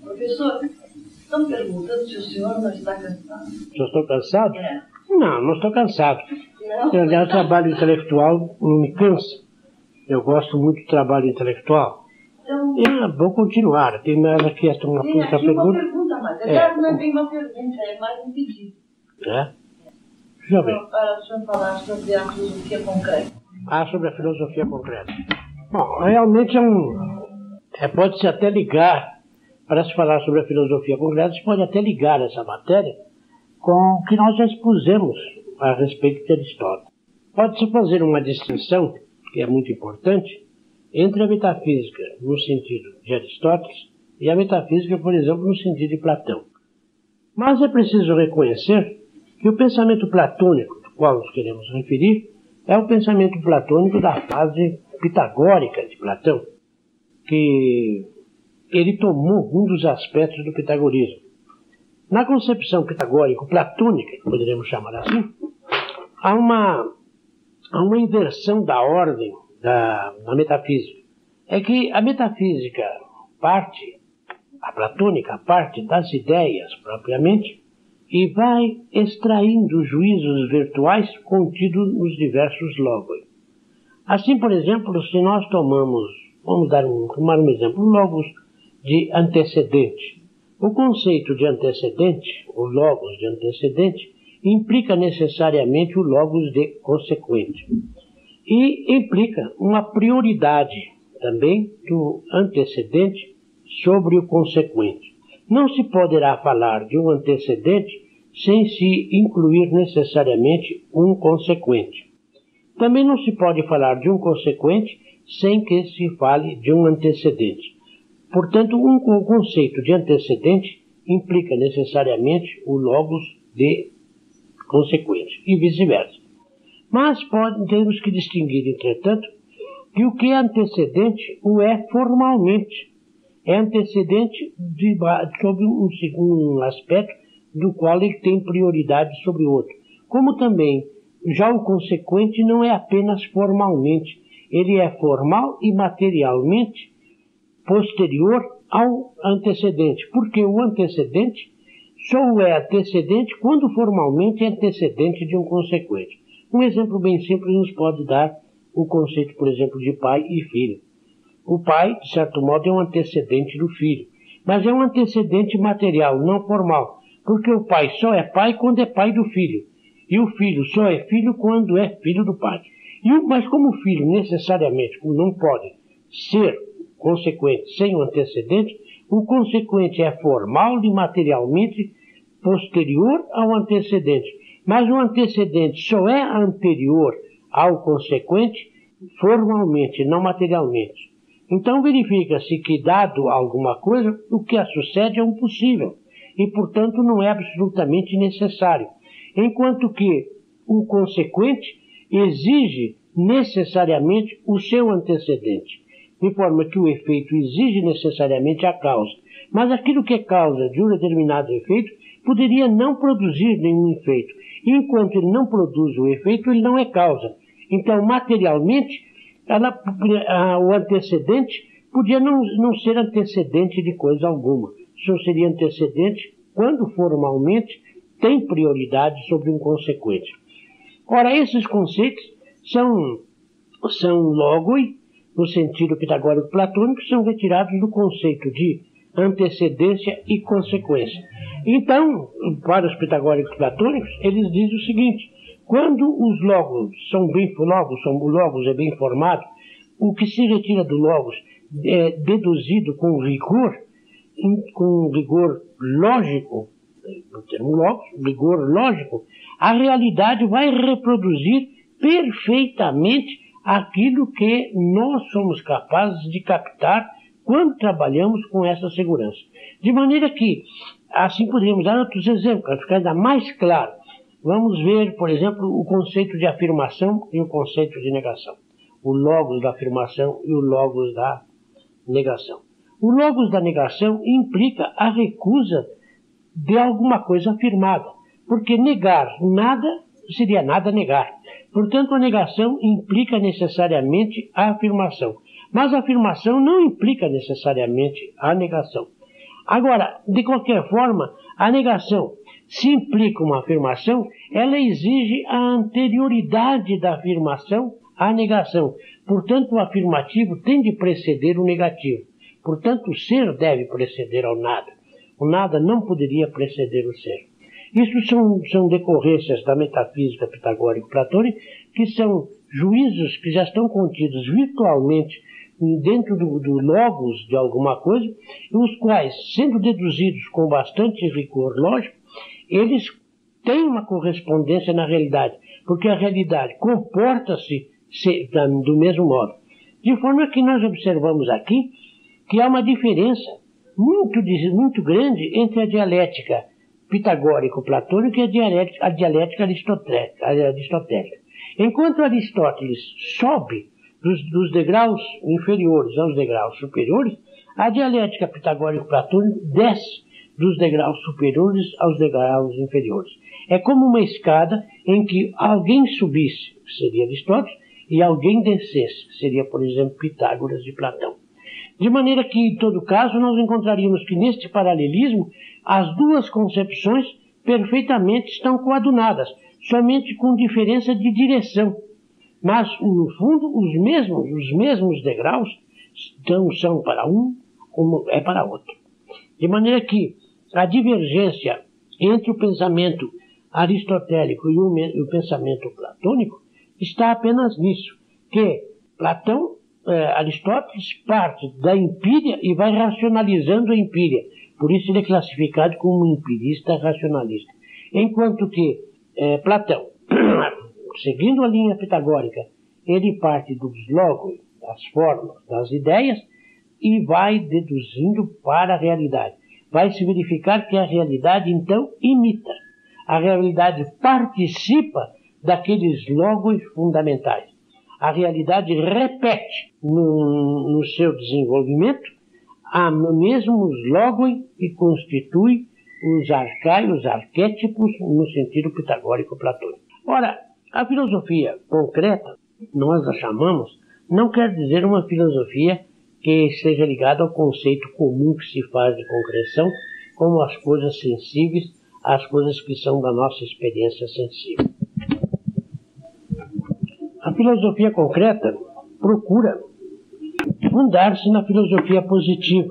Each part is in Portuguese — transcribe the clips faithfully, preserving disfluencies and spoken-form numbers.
Professor, estão perguntando se o senhor não está cansado. Se eu estou cansado? É. Não, não estou cansado. Não? Eu, aliás, o trabalho intelectual não me cansa. Eu gosto muito do trabalho intelectual. Então, E vou continuar. Tem mais aqui esta uma tem outra aqui uma pergunta. pergunta, mas É. é. não é bem uma pergunta, é mais um pedido. É? Deixa eu ver. Então, para o senhor falar sobre a filosofia concreta. Ah, sobre a filosofia concreta. Bom, realmente é um... É, pode-se até ligar, para se falar sobre a filosofia concreta, se pode até ligar essa matéria com o que nós já expusemos a respeito de Aristóteles. Pode-se fazer uma distinção, que é muito importante, entre a metafísica no sentido de Aristóteles e a metafísica, por exemplo, no sentido de Platão. Mas é preciso reconhecer que o pensamento platônico, do qual nos queremos referir, é o pensamento platônico da fase pitagórica de Platão, que ele tomou um dos aspectos do pitagorismo. Na concepção pitagórico-platônica, que poderíamos chamar assim, há uma, há uma inversão da ordem da, da metafísica. É que a metafísica parte, a platônica parte das ideias propriamente, e vai extraindo juízos virtuais contidos nos diversos logos. Assim, por exemplo, se nós tomamos, vamos dar um, tomar um exemplo, logos de antecedente. O conceito de antecedente, o logos de antecedente, implica necessariamente o logos de consequente. E implica uma prioridade também do antecedente sobre o consequente. Não se poderá falar de um antecedente sem se incluir necessariamente um consequente. Também não se pode falar de um consequente sem que se fale de um antecedente. Portanto, um, um conceito de antecedente implica necessariamente o logos de consequente, e vice-versa. Mas pode, temos que distinguir, entretanto, que o que é antecedente o é formalmente. É antecedente de, sobre um, um aspecto do qual ele tem prioridade sobre o outro. Como também, já o consequente não é apenas formalmente, ele é formal e materialmente posterior ao antecedente, porque o antecedente só é antecedente quando formalmente é antecedente de um consequente. Um exemplo bem simples nos pode dar o conceito, por exemplo, de pai e filho. O pai, de certo modo, é um antecedente do filho, mas é um antecedente material, não formal, porque o pai só é pai quando é pai do filho, e o filho só é filho quando é filho do pai. E o, mas como o filho necessariamente não pode ser consequente sem o antecedente, o consequente é formal e materialmente posterior ao antecedente, mas o antecedente só é anterior ao consequente formalmente, não materialmente. Então verifica-se que, dado alguma coisa, o que a sucede é um possível e, portanto, não é absolutamente necessário, enquanto que o consequente exige necessariamente o seu antecedente, de forma que o efeito exige necessariamente a causa. Mas aquilo que é causa de um determinado efeito poderia não produzir nenhum efeito. E enquanto ele não produz o efeito, ele não é causa. Então, materialmente, ela, a, o antecedente podia não, não ser antecedente de coisa alguma. Só seria antecedente quando formalmente tem prioridade sobre um consequente. Ora, esses conceitos são, são logoi, no sentido pitagórico platônico, são retirados do conceito de antecedência e consequência. Então, para os pitagóricos platônicos, eles dizem o seguinte: quando os logos são bem logos, são, o logos é bem formado, o que se retira do logos é deduzido com rigor, com rigor lógico, no termo logos, rigor lógico, a realidade vai reproduzir perfeitamente aquilo que nós somos capazes de captar quando trabalhamos com essa segurança. De maneira que, assim poderíamos dar outros exemplos, para ficar ainda mais claro. Vamos ver, por exemplo, o conceito de afirmação e o conceito de negação. O logos da afirmação e o logos da negação. O logos da negação implica a recusa de alguma coisa afirmada, porque negar nada seria nada negar. Portanto, a negação implica necessariamente a afirmação. Mas a afirmação não implica necessariamente a negação. Agora, de qualquer forma, a negação, se implica uma afirmação, ela exige a anterioridade da afirmação à negação. Portanto, o afirmativo tem de preceder o negativo. Portanto, o ser deve preceder ao nada. O nada não poderia preceder o ser. Isso são, são decorrências da metafísica pitagórico-platônica, que são juízos que já estão contidos virtualmente dentro do, do logos de alguma coisa, os quais, sendo deduzidos com bastante rigor lógico, eles têm uma correspondência na realidade, porque a realidade comporta-se do mesmo modo. De forma que nós observamos aqui que há uma diferença muito, muito grande entre a dialética pitagórico-platônica e a dialética, a dialética aristotélica. Enquanto Aristóteles sobe dos, dos degraus inferiores aos degraus superiores, a dialética pitagórico-platônica desce dos degraus superiores aos degraus inferiores. É como uma escada em que alguém subisse, que seria Aristóteles, e alguém descesse, que seria, por exemplo, Pitágoras e Platão. De maneira que, em todo caso, nós encontraríamos que neste paralelismo as duas concepções perfeitamente estão coadunadas, somente com diferença de direção. Mas, no fundo, os mesmos, os mesmos degraus então, são para um como é para outro. De maneira que a divergência entre o pensamento aristotélico e o, e o pensamento platônico está apenas nisso, que Platão, eh, Aristóteles parte da empíria e vai racionalizando a empíria. Por isso ele é classificado como um empirista racionalista. Enquanto que eh, Platão, seguindo a linha pitagórica, ele parte dos logos, das formas, das ideias e vai deduzindo para a realidade. Vai se verificar que a realidade, então, imita. A realidade participa daqueles logos fundamentais. A realidade repete no, no seu desenvolvimento a mesmos logos que constituem os arcaios, os arquétipos, no sentido pitagórico-platônico. Ora, a filosofia concreta, nós a chamamos, não quer dizer uma filosofia que esteja ligada ao conceito comum que se faz de concreção, como as coisas sensíveis, as coisas que são da nossa experiência sensível. A filosofia concreta procura fundar-se na filosofia positiva.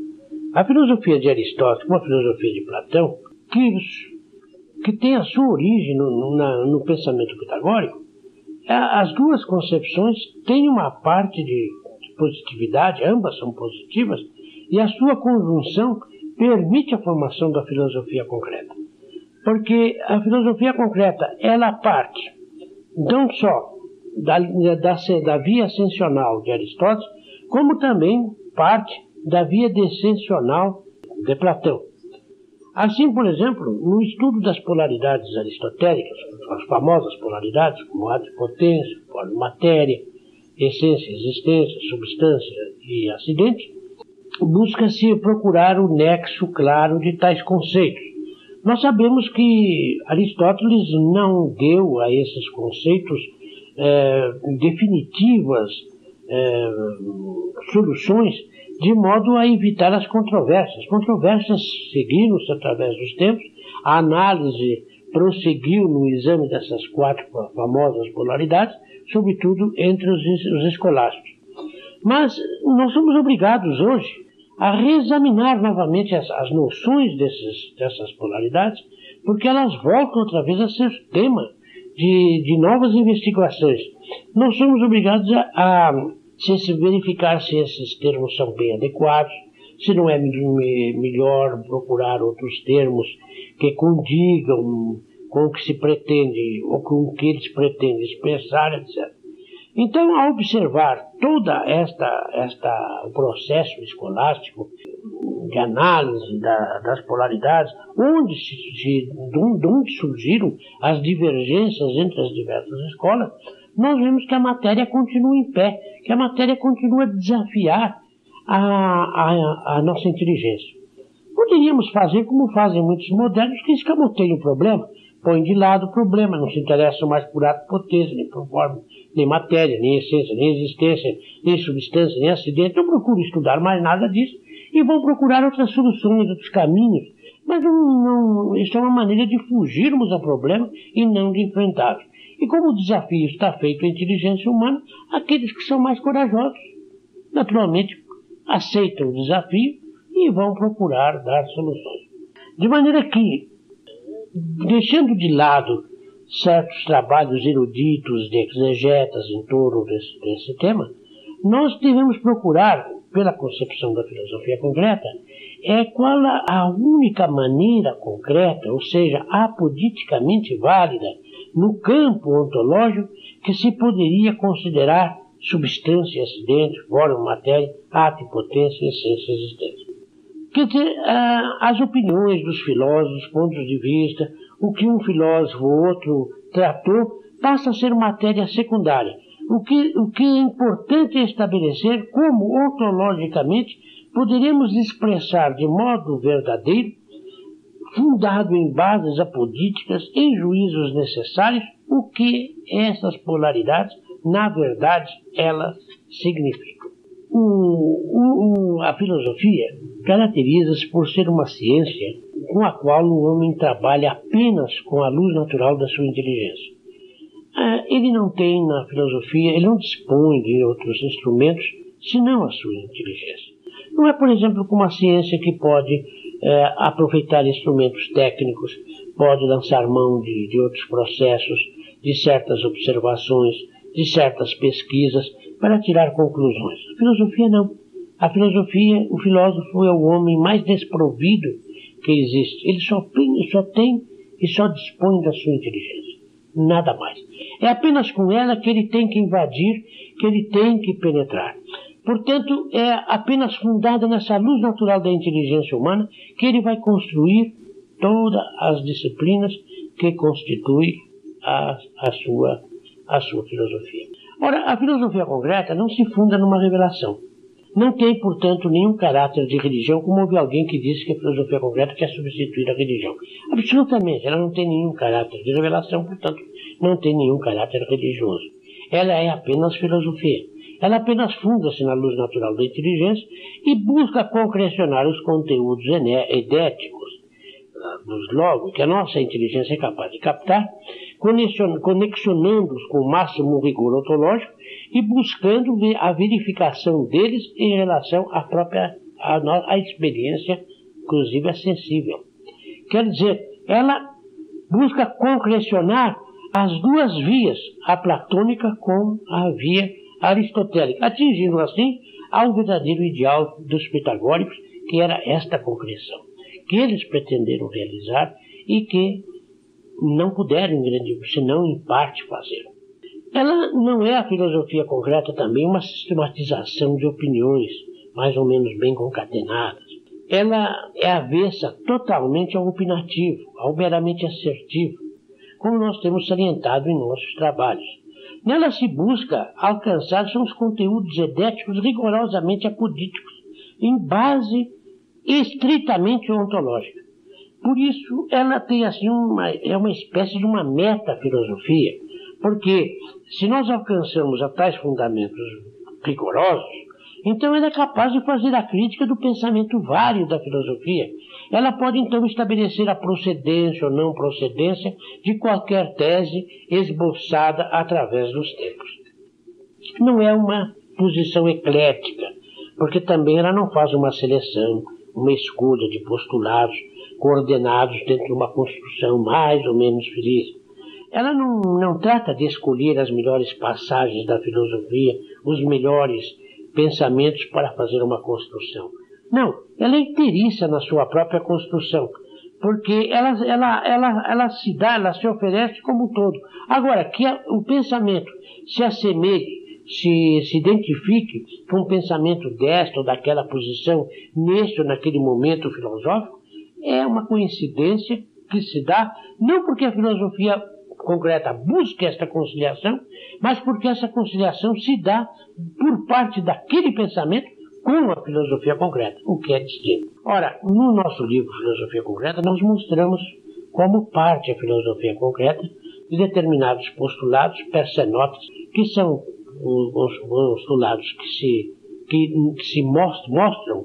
A filosofia de Aristóteles, como a filosofia de Platão, que, que tem a sua origem no, na, no pensamento pitagórico, as duas concepções têm uma parte de positividade, ambas são positivas, e a sua conjunção permite a formação da filosofia concreta. Porque a filosofia concreta, ela parte não só da, da, da via ascensional de Aristóteles, como também parte da via descensional de Platão. Assim, por exemplo, no estudo das polaridades aristotélicas, as famosas polaridades, como ato e potência, forma e matéria, essência, existência, substância e acidente, busca-se procurar o nexo claro de tais conceitos. Nós sabemos que Aristóteles não deu a esses conceitos é, definitivas é, soluções de modo a evitar as controvérsias. As controvérsias seguiram-se através dos tempos, a análise prosseguiu no exame dessas quatro famosas polaridades, sobretudo entre os, os escolásticos. Mas nós somos obrigados hoje a reexaminar novamente as, as noções desses, dessas polaridades, porque elas voltam outra vez a ser tema de, de novas investigações. Nós somos obrigados a, a se, se verificar se esses termos são bem adequados, se não é melhor procurar outros termos que condigam com o que se pretende, ou com o que eles pretendem expressar, etcétera. Então, ao observar toda esta, esta o processo escolástico de análise da, das polaridades, onde, se, se, de onde surgiram as divergências entre as diversas escolas, nós vemos que a matéria continua em pé, que a matéria continua a desafiar a, a, a nossa inteligência. Poderíamos fazer como fazem muitos modernos, que escamoteiam o problema, põem de lado o problema, não se interessam mais por ato, potência, nem por forma, nem matéria, nem essência, nem existência, nem substância, nem acidente. Eu procuro estudar mais nada disso e vão procurar outras soluções, outros caminhos. Mas não, não, isso é uma maneira de fugirmos ao problema e não de enfrentá-lo. E como o desafio está feito à inteligência humana, aqueles que são mais corajosos, naturalmente, aceitam o desafio e vão procurar dar soluções. De maneira que, deixando de lado certos trabalhos eruditos de exegetas em torno desse, desse tema, nós devemos procurar, pela concepção da filosofia concreta, é qual a, a única maneira concreta, ou seja, apoditicamente válida, no campo ontológico, que se poderia considerar substância, acidente, forma, matéria, ato, potência, essência, existência. Quer dizer, as opiniões dos filósofos, pontos de vista, o que um filósofo ou outro tratou, passa a ser matéria secundária. O que, o que é importante é estabelecer como, ontologicamente, poderemos expressar de modo verdadeiro, fundado em bases apodíticas, em juízos necessários, o que essas polaridades, na verdade, elas significam. O, o, a filosofia caracteriza-se por ser uma ciência com a qual o homem trabalha apenas com a luz natural da sua inteligência. Ele não tem na filosofia, ele não dispõe de outros instrumentos senão a sua inteligência. Não é, por exemplo, como a ciência que pode é, aproveitar instrumentos técnicos, pode lançar mão de, de outros processos, de certas observações, de certas pesquisas, para tirar conclusões. A filosofia não. A filosofia, o filósofo é o homem mais desprovido que existe. Ele só tem, só tem e só dispõe da sua inteligência. Nada mais. É apenas com ela que ele tem que invadir, que ele tem que penetrar. Portanto, é apenas fundada nessa luz natural da inteligência humana que ele vai construir todas as disciplinas que constituem a, a, sua, a sua filosofia. Ora, a filosofia concreta não se funda numa revelação. Não tem, portanto, nenhum caráter de religião, como houve alguém que disse que a filosofia concreta quer substituir a religião. Absolutamente, ela não tem nenhum caráter de revelação, portanto, não tem nenhum caráter religioso. Ela é apenas filosofia. Ela apenas funda-se na luz natural da inteligência e busca concrecionar os conteúdos edéticos dos logos que a nossa inteligência é capaz de captar, conexionando-os com o máximo rigor ontológico e buscando a verificação deles em relação à própria à, à experiência, inclusive a sensível. Quer dizer, ela busca concrecionar as duas vias, a platônica com a via aristotélica, atingindo assim ao verdadeiro ideal dos pitagóricos, que era esta concreção, que eles pretenderam realizar e que não puderam, senão em parte, fazer. Ela não é a filosofia concreta também uma sistematização de opiniões mais ou menos bem concatenadas. Ela é avessa totalmente ao opinativo, ao meramente assertivo, como nós temos salientado em nossos trabalhos. Nela se busca alcançar são os conteúdos edéticos rigorosamente apodíticos, em base estritamente ontológica. Por isso, ela tem assim uma, é uma espécie de uma metafilosofia, porque se nós alcançamos a tais fundamentos rigorosos, então ela é capaz de fazer a crítica do pensamento vário da filosofia. Ela pode então estabelecer a procedência ou não procedência de qualquer tese esboçada através dos tempos. Não é uma posição eclética, porque também ela não faz uma seleção, uma escolha de postulados coordenados dentro de uma construção mais ou menos feliz. Ela não, não trata de escolher as melhores passagens da filosofia, os melhores pensamentos para fazer uma construção. Não, ela é inteiriça na sua própria construção, porque ela, ela, ela, ela se dá, ela se oferece como um todo. Agora, que a, o pensamento se assemelhe, se, se identifique com o pensamento desta ou daquela posição, neste ou naquele momento filosófico, é uma coincidência que se dá, não porque a filosofia concreta busca esta conciliação, mas porque essa conciliação se dá por parte daquele pensamento com a filosofia concreta, o que é distinto. Ora, no nosso livro Filosofia Concreta, nós mostramos como parte a filosofia concreta de determinados postulados, persenotes, que são os postulados que se, que, que se mostram, mostram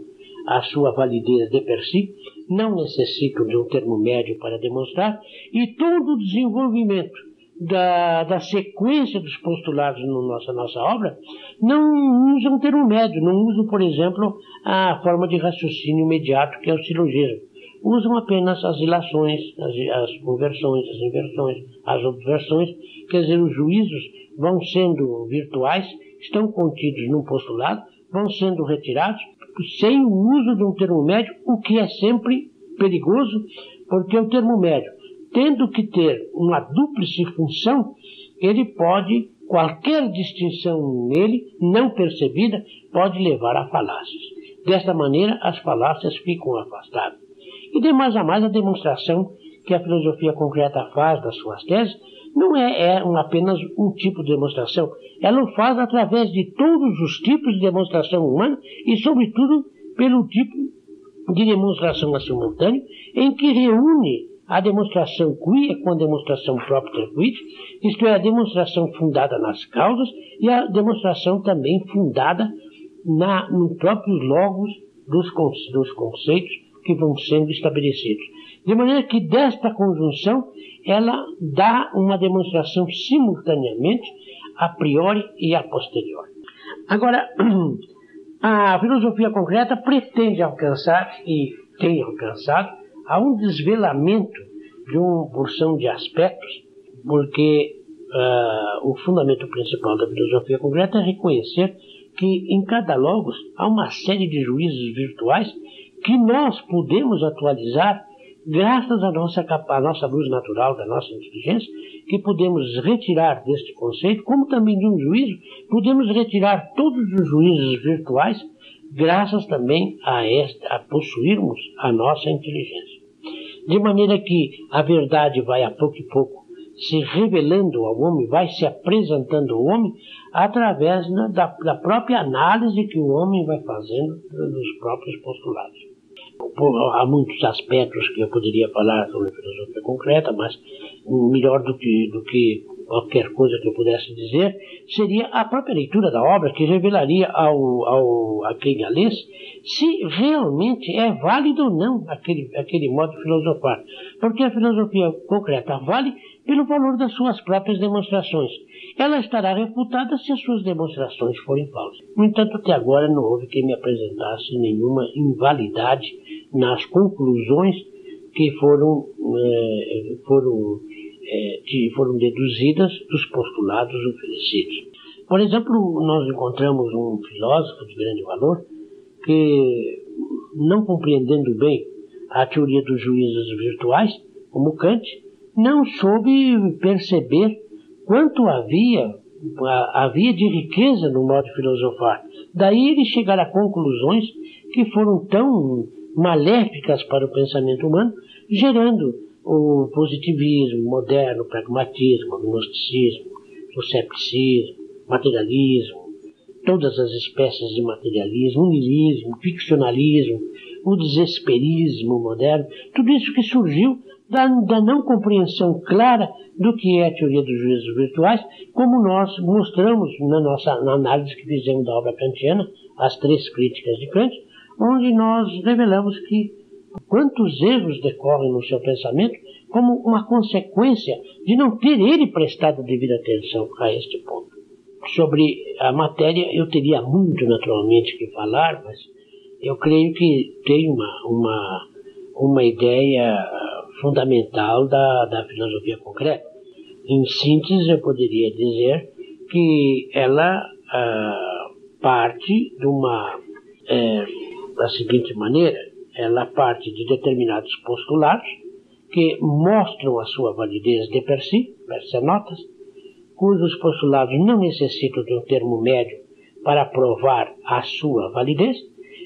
a sua validez de per si, não necessitam de um termo médio para demonstrar, e todo o desenvolvimento da, da sequência dos postulados na no nossa, nossa obra não usam termo médio, não usam, por exemplo, a forma de raciocínio imediato, que é o silogismo. Usam apenas as ilações, as, as conversões, as inversões, as obversões, quer dizer, os juízos vão sendo virtuais, estão contidos num postulado, vão sendo retirados, sem o uso de um termo médio, o que é sempre perigoso, porque o termo médio, tendo que ter uma dúplice função, ele pode, qualquer distinção nele, não percebida, pode levar a falácias. Desta maneira, as falácias ficam afastadas. E de mais a mais, a demonstração que a filosofia concreta faz das suas teses não é, é um, apenas um tipo de demonstração. Ela o faz através de todos os tipos de demonstração humana e, sobretudo, pelo tipo de demonstração simultânea, em que reúne a demonstração quia com a demonstração própria quid, isto é, a demonstração fundada nas causas e a demonstração também fundada na, no próprio logos dos, dos conceitos que vão sendo estabelecidos. De maneira que desta conjunção ela dá uma demonstração simultaneamente a priori e a posteriori. Agora, a filosofia concreta pretende alcançar, e tem alcançado, a um desvelamento de uma porção de aspectos, porque uh, o fundamento principal da filosofia concreta é reconhecer que em cada logos há uma série de juízos virtuais que nós podemos atualizar graças à nossa, à nossa luz natural, da nossa inteligência, que podemos retirar deste conceito, como também de um juízo, podemos retirar todos os juízos virtuais, graças também a, esta, a possuirmos a nossa inteligência. De maneira que a verdade vai a pouco e pouco se revelando ao homem, vai se apresentando ao homem, através da, da própria análise que o homem vai fazendo dos próprios postulados. Há muitos aspectos que eu poderia falar sobre filosofia concreta, mas melhor do que, do que qualquer coisa que eu pudesse dizer seria a própria leitura da obra, que revelaria ao, ao, a quem a lesse se realmente é válido ou não aquele, aquele modo de filosofar. Porque a filosofia concreta vale pelo valor das suas próprias demonstrações. Ela estará refutada se as suas demonstrações forem falsas. No entanto, até agora não houve quem me apresentasse nenhuma invalidade nas conclusões que foram, eh, foram, eh, que foram deduzidas dos postulados oferecidos. Por exemplo, nós encontramos um filósofo de grande valor que, não compreendendo bem a teoria dos juízos virtuais, como Kant, não soube perceber quanto havia, havia de riqueza no modo de filosofar. Daí ele chegar a conclusões que foram tão maléficas para o pensamento humano, gerando o positivismo moderno, o pragmatismo, o gnosticismo, o cepticismo, o materialismo, todas as espécies de materialismo, o niilismo, o ficcionalismo, o desesperismo moderno, tudo isso que surgiu da, da não compreensão clara do que é a teoria dos juízos virtuais, como nós mostramos na nossa na análise que fizemos da obra kantiana, as três críticas de Kant, onde nós revelamos que quantos erros decorrem no seu pensamento como uma consequência de não ter ele prestado devida atenção a este ponto. Sobre a matéria eu teria muito naturalmente que falar, mas eu creio que tem uma, uma, uma ideia fundamental da, da filosofia concreta. Em síntese, eu poderia dizer que ela ah, parte de uma, é, da seguinte maneira, ela parte de determinados postulados que mostram a sua validez de per si, per se notas, cujos postulados não necessitam de um termo médio para provar a sua validez,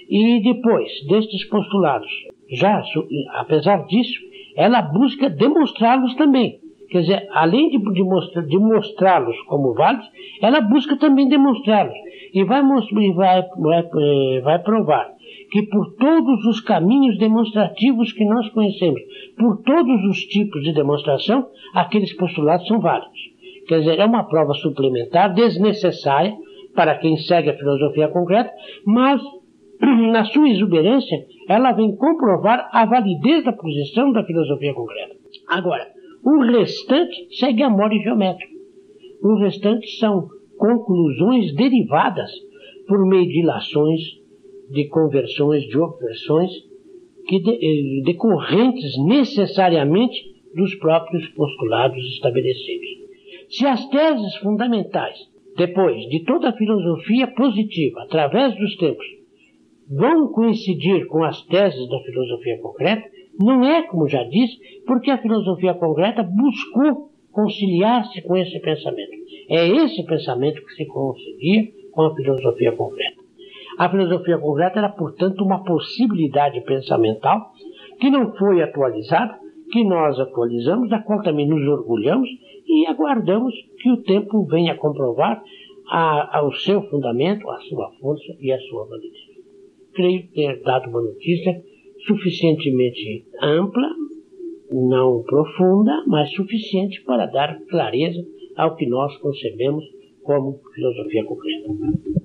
e depois destes postulados, já apesar disso, ela busca demonstrá-los também. Quer dizer, além de, de, mostrar, de mostrá-los como válidos, ela busca também demonstrá-los. E vai, vai, vai, vai provar que por todos os caminhos demonstrativos que nós conhecemos, por todos os tipos de demonstração, aqueles postulados são válidos. Quer dizer, é uma prova suplementar, desnecessária para quem segue a filosofia concreta, mas na sua exuberância, ela vem comprovar a validez da posição da filosofia concreta. Agora, o restante segue a mora geométrica. O restante são conclusões derivadas por meio de ilações, de conversões, de obversões, que de, decorrentes necessariamente dos próprios postulados estabelecidos. Se as teses fundamentais, depois de toda a filosofia positiva, através dos tempos, vão coincidir com as teses da filosofia concreta, não é, como já disse, porque a filosofia concreta buscou conciliar-se com esse pensamento. É esse pensamento que se concilia com a filosofia concreta. A filosofia concreta era, portanto, uma possibilidade pensamental que não foi atualizada, que nós atualizamos, da qual também nos orgulhamos e aguardamos que o tempo venha comprovar a, a, o seu fundamento, a sua força e a sua validez. Creio ter dado uma notícia suficientemente ampla, não profunda, mas suficiente para dar clareza ao que nós concebemos como filosofia concreta.